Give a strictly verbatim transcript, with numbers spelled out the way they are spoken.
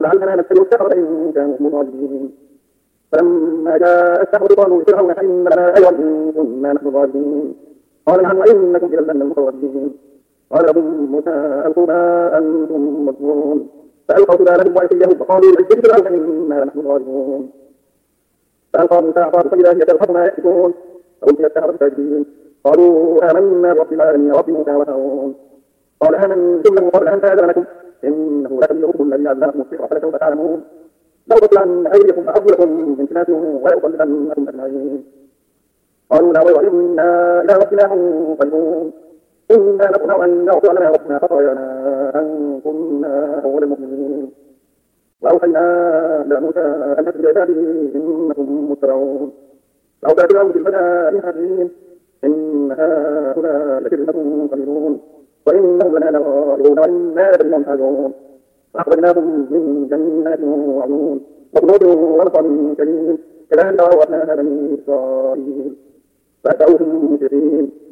لعلنا نتبع السحرة إن كانوا هم الغالبين. فلما جاء السحرة قالوا لفرعون إن لنا أجرا إن كنا نحن الغالبين. قال نعم وإنكم إذا لمن المقربين. قال لهم موسى ألقوا ما أنتم ملقون. فألقوا حبالهم وعصيهم فقالوا لعزة فرعون إنا نحن الغالبون. فألقى موسى عصاه فإذا هي تلقف ما يأفكون. فألقي السحرة ساجدين قالوا آمنا برب العالمين رب موسى وهارون. قال آمنتم له قبل أن تأذن لكم إنه لكبيركم الذي علمكم السحر فلسوف تعلمون. لأقطعن أيديكم وأرجلكم من خلاف ولأصلبنكم أجمعين. قالوا لا ضير إنا إلى ربنا منقلبون. إنا نطمع أن يغفر لنا ربنا خطايانا أن كنا أول المؤمنين. وأوحينا إلى موسى أن أسر بعباده إنكم متبعون. فأوحى فرعون بالمدائن حكيم إن هؤلاء لشرذمة قليلون وإنهم لنا لغائبون وإنا لهم حاذرون. فأخرجناهم من جنات وعيون وكنوز ونصر كريم كذلك وأورثناها بني إسرائيل فأتوهم مشركين